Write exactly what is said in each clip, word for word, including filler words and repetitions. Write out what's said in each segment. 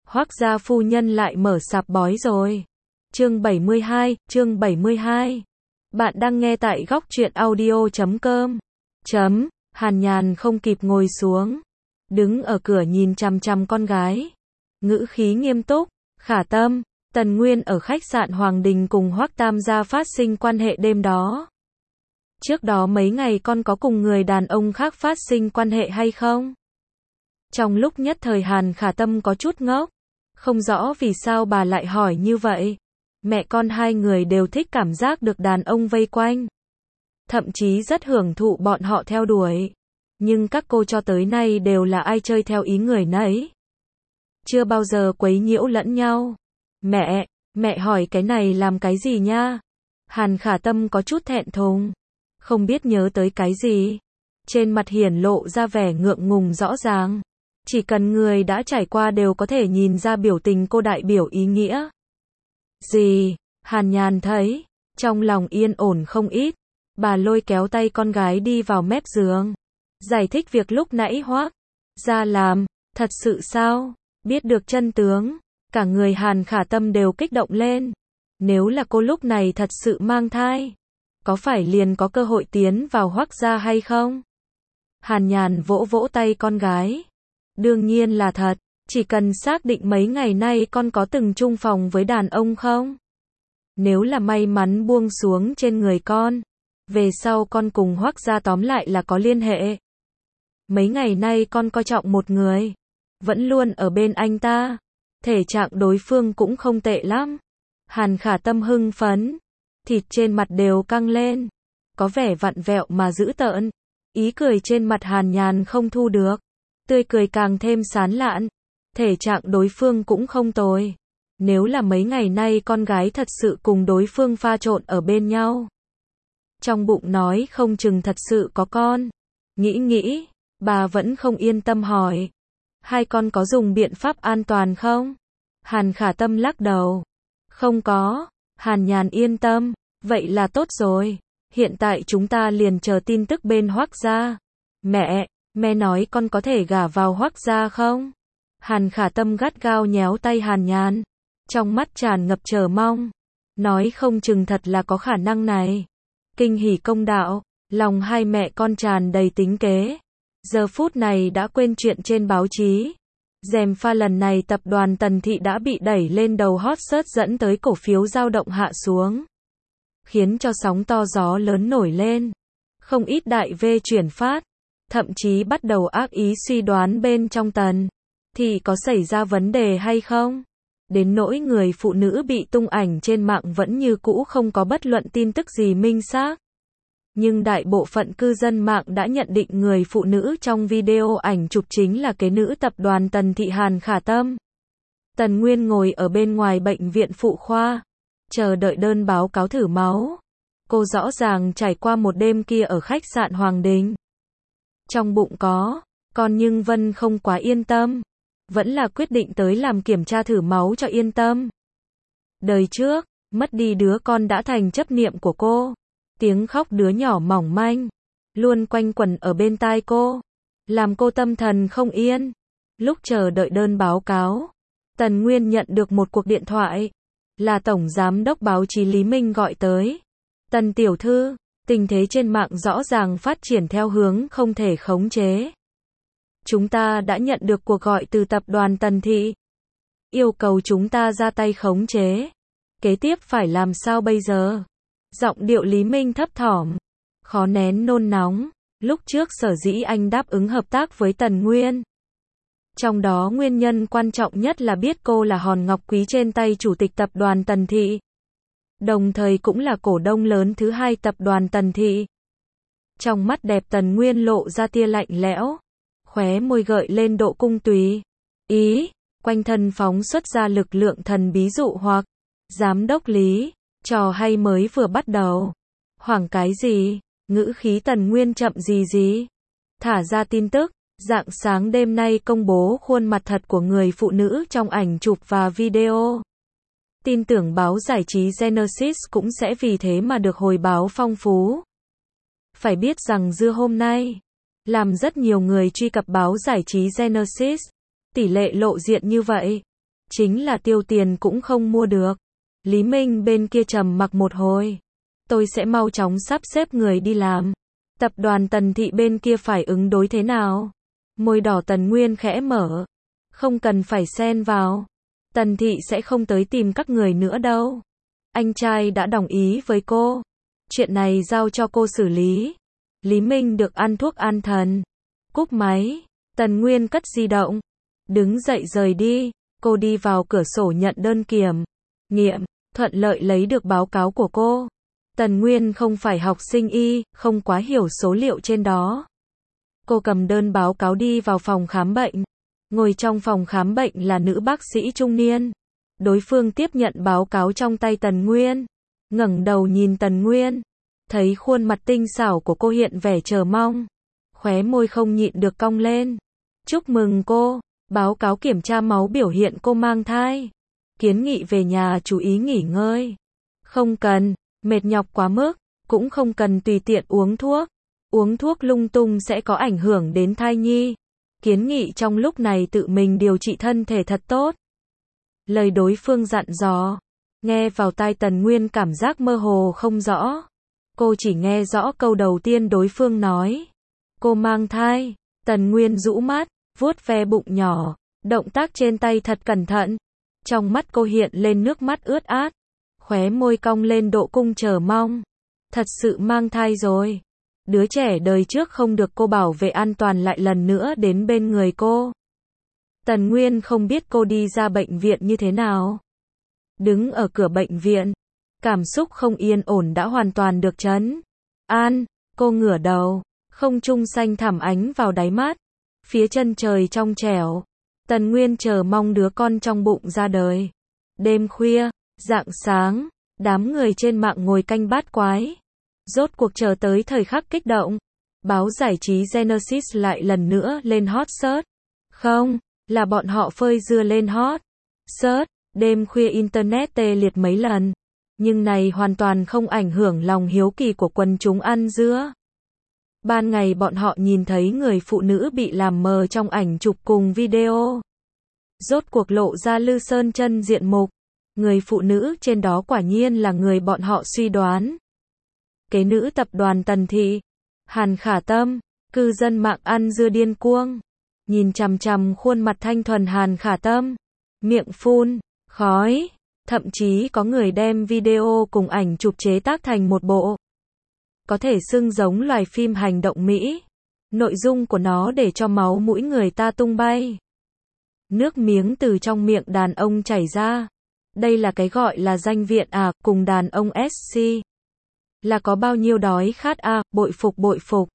Hoác gia phu nhân lại mở sạp bói rồi. Chương bảy mươi hai, chương bảy mươi hai. Bạn đang nghe tại góc truyện audio chấm com. Chấm, Hàn Nhàn không kịp ngồi xuống. Đứng ở cửa nhìn chằm chằm con gái. Ngữ khí nghiêm túc, Khả Tâm, Tần Nguyên ở khách sạn Hoàng Đình cùng Hoác Tam gia phát sinh quan hệ đêm đó. Trước đó mấy ngày con có cùng người đàn ông khác phát sinh quan hệ hay không? Trong lúc nhất thời Hàn Khả Tâm có chút ngốc. Không rõ vì sao bà lại hỏi như vậy. Mẹ con hai người đều thích cảm giác được đàn ông vây quanh. Thậm chí rất hưởng thụ bọn họ theo đuổi. Nhưng các cô cho tới nay đều là ai chơi theo ý người nấy. Chưa bao giờ quấy nhiễu lẫn nhau. Mẹ, mẹ hỏi cái này làm cái gì nha? Hàn Khả Tâm có chút thẹn thùng. Không biết nhớ tới cái gì. Trên mặt hiển lộ ra vẻ ngượng ngùng rõ ràng. Chỉ cần người đã trải qua đều có thể nhìn ra biểu tình cô đại biểu ý nghĩa. Gì? Hàn Nhàn thấy, trong lòng yên ổn không ít. Bà lôi kéo tay con gái đi vào mép giường. Giải thích việc lúc nãy Hoác ra làm, thật sự sao? Biết được chân tướng, cả người Hàn Khả Tâm đều kích động lên. Nếu là cô lúc này thật sự mang thai, có phải liền có cơ hội tiến vào Hoác gia hay không? Hàn Nhàn vỗ vỗ tay con gái. Đương nhiên là thật, chỉ cần xác định mấy ngày nay con có từng chung phòng với đàn ông không? Nếu là may mắn buông xuống trên người con, về sau con cùng Hoác gia tóm lại là có liên hệ. Mấy ngày nay con coi trọng một người, vẫn luôn ở bên anh ta, thể trạng đối phương cũng không tệ lắm. Hàn Khả Tâm hưng phấn, thịt trên mặt đều căng lên, có vẻ vặn vẹo mà dữ tợn, ý cười trên mặt Hàn Nhàn không thu được. Tươi cười càng thêm sán lạn. Thể trạng đối phương cũng không tồi. Nếu là mấy ngày nay con gái thật sự cùng đối phương pha trộn ở bên nhau. Trong bụng nói không chừng thật sự có con. Nghĩ nghĩ, bà vẫn không yên tâm hỏi. Hai con có dùng biện pháp an toàn không? Hàn Khả Tâm lắc đầu. Không có. Hàn Nhàn yên tâm. Vậy là tốt rồi. Hiện tại chúng ta liền chờ tin tức bên Hoác gia. Mẹ, mẹ nói con có thể gả vào Hoác gia không? Hàn Khả Tâm gắt gao nhéo tay Hàn Nhàn. Trong mắt tràn ngập chờ mong. Nói không chừng thật là có khả năng này. Kinh hỉ công đạo. Lòng hai mẹ con tràn đầy tính kế. Giờ phút này đã quên chuyện trên báo chí. Gièm pha lần này tập đoàn Tần Thị đã bị đẩy lên đầu hot search dẫn tới cổ phiếu dao động hạ xuống. Khiến cho sóng to gió lớn nổi lên. Không ít đại V chuyển phát. Thậm chí bắt đầu ác ý suy đoán bên trong Tần Thị có xảy ra vấn đề hay không. Đến nỗi người phụ nữ bị tung ảnh trên mạng vẫn như cũ không có bất luận tin tức gì minh xác. Nhưng đại bộ phận cư dân mạng đã nhận định người phụ nữ trong video ảnh chụp chính là kế nữ tập đoàn Tần Thị Hàn Khả Tâm. Tần Nguyên ngồi ở bên ngoài bệnh viện phụ khoa, chờ đợi đơn báo cáo thử máu. Cô rõ ràng trải qua một đêm kia ở khách sạn Hoàng Đình. Trong bụng có con nhưng Vân không quá yên tâm. Vẫn là quyết định tới làm kiểm tra thử máu cho yên tâm. Đời trước, mất đi đứa con đã thành chấp niệm của cô. Tiếng khóc đứa nhỏ mỏng manh luôn quanh quẩn ở bên tai cô, làm cô tâm thần không yên. Lúc chờ đợi đơn báo cáo, Tần Nguyên nhận được một cuộc điện thoại. Là Tổng Giám đốc báo chí Lý Minh gọi tới. Tần tiểu thư, tình thế trên mạng rõ ràng phát triển theo hướng không thể khống chế. Chúng ta đã nhận được cuộc gọi từ tập đoàn Tần Thị. Yêu cầu chúng ta ra tay khống chế. Kế tiếp phải làm sao bây giờ? Giọng điệu Lý Minh thấp thỏm, khó nén nôn nóng. Lúc trước sở dĩ anh đáp ứng hợp tác với Tần Nguyên. Trong đó nguyên nhân quan trọng nhất là biết cô là hòn ngọc quý trên tay chủ tịch tập đoàn Tần Thị. Đồng thời cũng là cổ đông lớn thứ hai tập đoàn Tần Thị. Trong mắt đẹp Tần Nguyên lộ ra tia lạnh lẽo. Khóe môi gợi lên độ cung tùy ý, quanh thân phóng xuất ra lực lượng thần bí dụ hoặc. Giám đốc Lý, trò hay mới vừa bắt đầu. Hoảng cái gì? Ngữ khí Tần Nguyên chậm gì gì. Thả ra tin tức, rạng sáng đêm nay công bố khuôn mặt thật của người phụ nữ trong ảnh chụp và video. Tin tưởng báo giải trí Genesis cũng sẽ vì thế mà được hồi báo phong phú. Phải biết rằng dưa hôm nay, làm rất nhiều người truy cập báo giải trí Genesis. Tỷ lệ lộ diện như vậy, chính là tiêu tiền cũng không mua được. Lý Minh bên kia trầm mặc một hồi. Tôi sẽ mau chóng sắp xếp người đi làm. Tập đoàn Tần Thị bên kia phải ứng đối thế nào? Môi đỏ Tần Nguyên khẽ mở. Không cần phải xen vào. Tần Thị sẽ không tới tìm các người nữa đâu. Anh trai đã đồng ý với cô. Chuyện này giao cho cô xử lý. Lý Minh được ăn thuốc an thần. Cúp máy. Tần Nguyên cất di động. Đứng dậy rời đi. Cô đi vào cửa sổ nhận đơn kiểm nghiệm, thuận lợi lấy được báo cáo của cô. Tần Nguyên không phải học sinh y, không quá hiểu số liệu trên đó. Cô cầm đơn báo cáo đi vào phòng khám bệnh. Ngồi trong phòng khám bệnh là nữ bác sĩ trung niên. Đối phương tiếp nhận báo cáo trong tay Tần Nguyên. Ngẩng đầu nhìn Tần Nguyên. Thấy khuôn mặt tinh xảo của cô hiện vẻ chờ mong. Khóe môi không nhịn được cong lên. Chúc mừng cô. Báo cáo kiểm tra máu biểu hiện cô mang thai. Kiến nghị về nhà chú ý nghỉ ngơi. Không cần, mệt nhọc quá mức. Cũng không cần tùy tiện uống thuốc. Uống thuốc lung tung sẽ có ảnh hưởng đến thai nhi. Kiến nghị trong lúc này tự mình điều trị thân thể thật tốt. Lời đối phương dặn dò. Nghe vào tai Tần Nguyên cảm giác mơ hồ không rõ. Cô chỉ nghe rõ câu đầu tiên đối phương nói. Cô mang thai. Tần Nguyên rũ mắt, vuốt ve bụng nhỏ. Động tác trên tay thật cẩn thận. Trong mắt cô hiện lên nước mắt ướt át. Khóe môi cong lên độ cung chờ mong. Thật sự mang thai rồi. Đứa trẻ đời trước không được cô bảo vệ an toàn lại lần nữa đến bên người cô. Tần Nguyên không biết cô đi ra bệnh viện như thế nào. Đứng ở cửa bệnh viện, cảm xúc không yên ổn đã hoàn toàn được trấn an. Cô ngửa đầu, không trung xanh thẳm ánh vào đáy mắt. Phía chân trời trong trẻo. Tần Nguyên chờ mong đứa con trong bụng ra đời. Đêm khuya, rạng sáng, đám người trên mạng ngồi canh bát quái. Rốt cuộc chờ tới thời khắc kích động. Báo giải trí Genesis lại lần nữa lên hot search. Không, là bọn họ phơi dưa lên hot search. Đêm khuya internet tê liệt mấy lần. Nhưng này hoàn toàn không ảnh hưởng lòng hiếu kỳ của quần chúng ăn dưa. Ban ngày bọn họ nhìn thấy người phụ nữ bị làm mờ trong ảnh chụp cùng video. Rốt cuộc lộ ra Lư Sơn chân diện mục. Người phụ nữ trên đó quả nhiên là người bọn họ suy đoán. Kế nữ tập đoàn Tần Thị, Hàn Khả Tâm. Cư dân mạng ăn dưa điên cuồng. Nhìn chằm chằm khuôn mặt thanh thuần Hàn Khả Tâm. Miệng phun khói. Thậm chí có người đem video cùng ảnh chụp chế tác thành một bộ. Có thể xưng giống loài phim hành động Mỹ. Nội dung của nó để cho máu mũi người ta tung bay. Nước miếng từ trong miệng đàn ông chảy ra. Đây là cái gọi là danh viện à, cùng đàn ông ét xê. Là có bao nhiêu đói khát à, bội phục bội phục.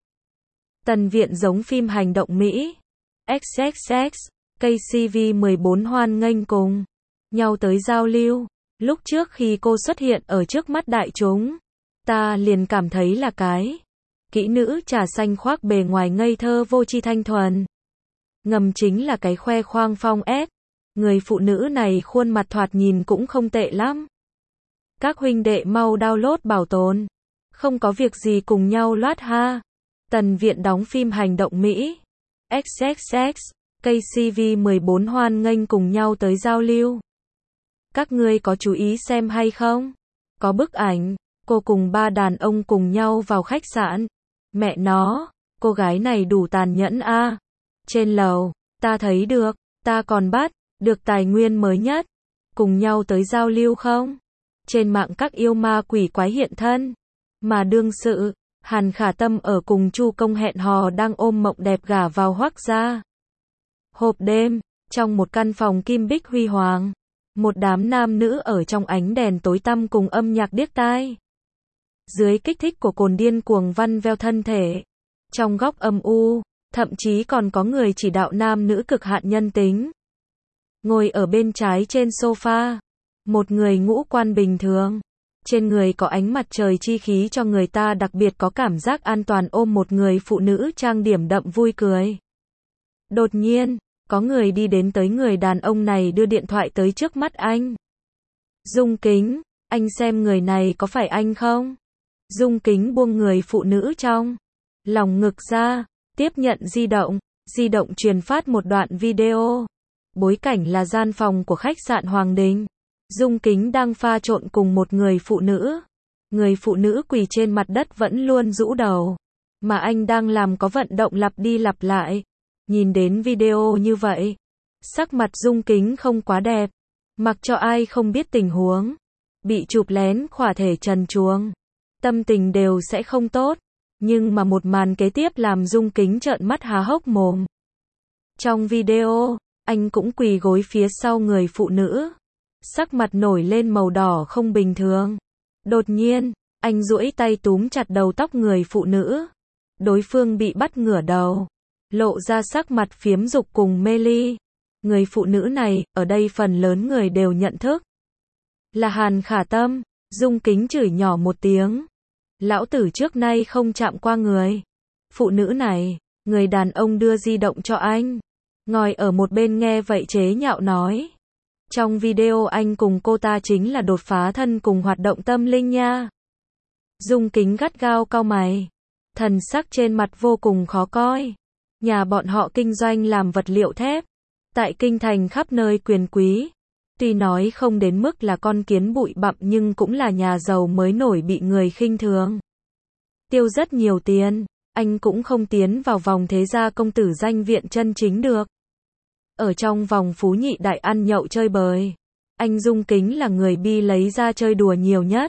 Tần viện giống phim hành động Mỹ. ích ích ích, ca xê vê mười bốn hoan nghênh cùng nhau tới giao lưu. Lúc trước khi cô xuất hiện ở trước mắt đại chúng, ta liền cảm thấy là cái kỹ nữ trà xanh khoác bề ngoài ngây thơ vô tri thanh thuần. Ngầm chính là cái khoe khoang phong ép. Người phụ nữ này khuôn mặt thoạt nhìn cũng không tệ lắm. Các huynh đệ mau download bảo tồn. Không có việc gì cùng nhau loát ha. Tần viện đóng phim hành động Mỹ. ích ích ích, ca xê vê mười bốn hoan nghênh cùng nhau tới giao lưu. Các ngươi có chú ý xem hay không? Có bức ảnh, cô cùng ba đàn ông cùng nhau vào khách sạn. Mẹ nó, cô gái này đủ tàn nhẫn a. À. Trên lầu, ta thấy được, ta còn bắt được tài nguyên mới nhất. Cùng nhau tới giao lưu không? Trên mạng các yêu ma quỷ quái hiện thân. Mà đương sự, Hàn Khả Tâm ở cùng Chu Công hẹn hò đang ôm mộng đẹp gả vào Hoắc gia. Hộp đêm, trong một căn phòng kim bích huy hoàng. Một đám nam nữ ở trong ánh đèn tối tăm cùng âm nhạc điếc tai. Dưới kích thích của cồn điên cuồng văn veo thân thể. Trong góc âm u, thậm chí còn có người chỉ đạo nam nữ cực hạn nhân tính. Ngồi ở bên trái trên sofa. Một người ngũ quan bình thường. Trên người có ánh mặt trời chi khí cho người ta đặc biệt có cảm giác an toàn ôm một người phụ nữ trang điểm đậm vui cười. Đột nhiên, có người đi đến tới người đàn ông này đưa điện thoại tới trước mắt anh. Dung Kính, anh xem người này có phải anh không? Dung Kính buông người phụ nữ trong lòng ngực ra, tiếp nhận di động, di động truyền phát một đoạn video. Bối cảnh là gian phòng của khách sạn Hoàng Đình. Dung Kính đang pha trộn cùng một người phụ nữ. Người phụ nữ quỳ trên mặt đất vẫn luôn rũ đầu. Mà anh đang làm có vận động lặp đi lặp lại. Nhìn đến video như vậy, sắc mặt Dung Kính không quá đẹp. Mặc cho ai không biết tình huống, bị chụp lén khỏa thể trần truồng, tâm tình đều sẽ không tốt. Nhưng mà một màn kế tiếp làm Dung Kính trợn mắt há hốc mồm. Trong video, anh cũng quỳ gối phía sau người phụ nữ. Sắc mặt nổi lên màu đỏ không bình thường. Đột nhiên, anh duỗi tay túm chặt đầu tóc người phụ nữ. Đối phương bị bắt ngửa đầu, lộ ra sắc mặt phiếm dục cùng mê ly. Người phụ nữ này, ở đây phần lớn người đều nhận thức là Hàn Khả Tâm. Dung Kính chửi nhỏ một tiếng. Lão tử trước nay không chạm qua người phụ nữ này. Người đàn ông đưa di động cho anh. Ngồi ở một bên nghe vậy chế nhạo nói. Trong video anh cùng cô ta chính là đột phá thân cùng hoạt động tâm linh nha. Dung Kính gắt gao cau mày. Thần sắc trên mặt vô cùng khó coi. Nhà bọn họ kinh doanh làm vật liệu thép. Tại kinh thành khắp nơi quyền quý. Tuy nói không đến mức là con kiến bụi bặm nhưng cũng là nhà giàu mới nổi bị người khinh thường. Tiêu rất nhiều tiền, anh cũng không tiến vào vòng thế gia công tử danh viện chân chính được. Ở trong vòng phú nhị đại ăn nhậu chơi bời, anh Dung Kính là người bi lấy ra chơi đùa nhiều nhất.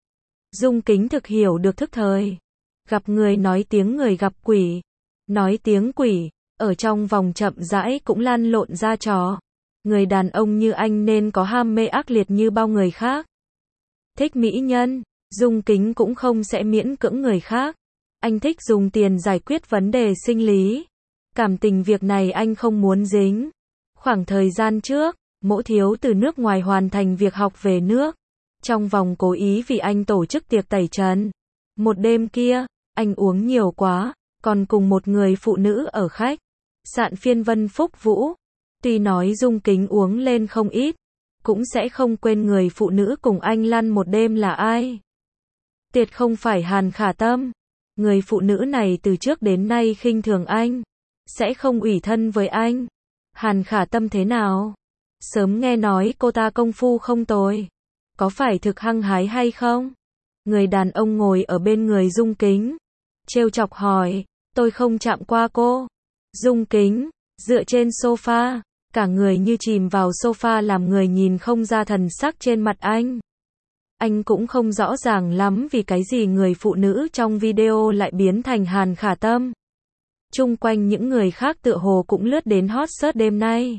Dung Kính thực hiểu được thức thời. Gặp người nói tiếng người gặp quỷ. Nói tiếng quỷ, ở trong vòng chậm rãi cũng lăn lộn ra trò. Người đàn ông như anh nên có ham mê ác liệt như bao người khác. Thích mỹ nhân, Dung Kính cũng không sẽ miễn cưỡng người khác. Anh thích dùng tiền giải quyết vấn đề sinh lý. Cảm tình việc này anh không muốn dính. Khoảng thời gian trước, Mỗ Thiếu từ nước ngoài hoàn thành việc học về nước. Trong vòng cố ý vì anh tổ chức tiệc tẩy trần. Một đêm kia, anh uống nhiều quá, còn cùng một người phụ nữ ở khách sạn Phiên Vân Phúc Vũ. Tuy nói Dung Kính uống lên không ít, cũng sẽ không quên người phụ nữ cùng anh lăn một đêm là ai. Tiệt không phải Hàn Khả Tâm. Người phụ nữ này từ trước đến nay khinh thường anh, sẽ không ủy thân với anh. Hàn Khả Tâm thế nào? Sớm nghe nói cô ta công phu không tồi. Có phải thực hăng hái hay không? Người đàn ông ngồi ở bên người Dung Kính, trêu chọc hỏi. Tôi không chạm qua cô. Dung Kính, dựa trên sofa, cả người như chìm vào sofa làm người nhìn không ra thần sắc trên mặt anh. Anh cũng không rõ ràng lắm vì cái gì người phụ nữ trong video lại biến thành Hàn Khả Tâm. Chung quanh những người khác tựa hồ cũng lướt đến hot search đêm nay.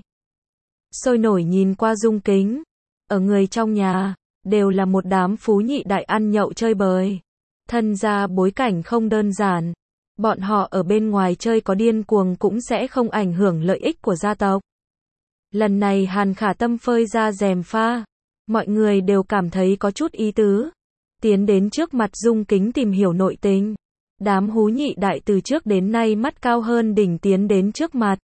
Sôi nổi nhìn qua Dung Kính. Ở người trong nhà, đều là một đám phú nhị đại ăn nhậu chơi bời. Thân ra bối cảnh không đơn giản. Bọn họ ở bên ngoài chơi có điên cuồng cũng sẽ không ảnh hưởng lợi ích của gia tộc. Lần này Hàn Khả Tâm phơi ra rèm pha. Mọi người đều cảm thấy có chút ý tứ. Tiến đến trước mặt Dung Kính tìm hiểu nội tình. Đám hú nhị đại từ trước đến nay mắt cao hơn đỉnh tiến đến trước mặt.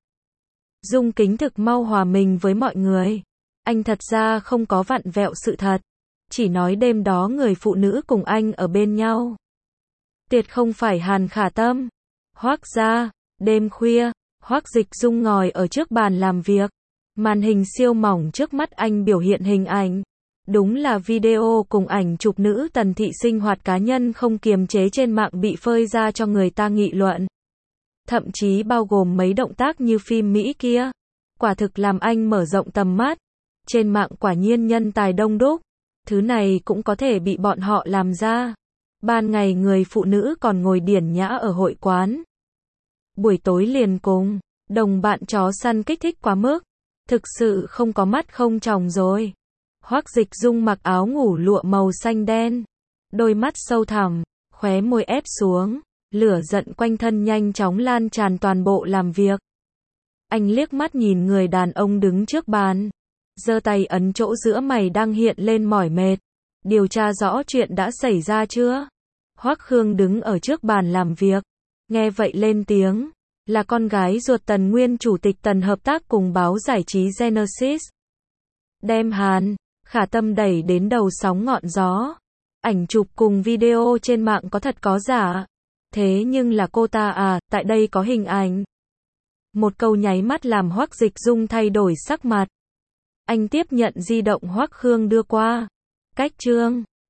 Dung Kính thực mau hòa mình với mọi người. Anh thật ra không có vặn vẹo sự thật. Chỉ nói đêm đó người phụ nữ cùng anh ở bên nhau. Tiệt không phải Hàn Khả Tâm. Hoác gia, đêm khuya, Hoác Dịch Dung ngồi ở trước bàn làm việc. Màn hình siêu mỏng trước mắt anh biểu hiện hình ảnh. Đúng là video cùng ảnh chụp nữ Tần Thị sinh hoạt cá nhân không kiềm chế trên mạng bị phơi ra cho người ta nghị luận. Thậm chí bao gồm mấy động tác như phim Mỹ kia. Quả thực làm anh mở rộng tầm mắt. Trên mạng quả nhiên nhân tài đông đúc. Thứ này cũng có thể bị bọn họ làm ra. Ban ngày người phụ nữ còn ngồi điển nhã ở hội quán. Buổi tối liền cùng đồng bạn chó săn kích thích quá mức. Thực sự không có mắt không tròng rồi. Hoác Dịch Dung mặc áo ngủ lụa màu xanh đen. Đôi mắt sâu thẳm, khóe môi ép xuống. Lửa giận quanh thân nhanh chóng lan tràn toàn bộ làm việc. Anh liếc mắt nhìn người đàn ông đứng trước bàn. Giơ tay ấn chỗ giữa mày đang hiện lên mỏi mệt. Điều tra rõ chuyện đã xảy ra chưa? Hoắc Khương đứng ở trước bàn làm việc. Nghe vậy lên tiếng. Là con gái ruột Tần nguyên chủ tịch Tần hợp tác cùng báo giải trí Genesis. Đem Hàn Khả Tâm đẩy đến đầu sóng ngọn gió. Ảnh chụp cùng video trên mạng có thật có giả. Thế nhưng là cô ta à, tại đây có hình ảnh. Một câu nháy mắt làm Hoắc Dịch Dung thay đổi sắc mặt. Anh tiếp nhận di động Hoắc Khương đưa qua. Cách Trương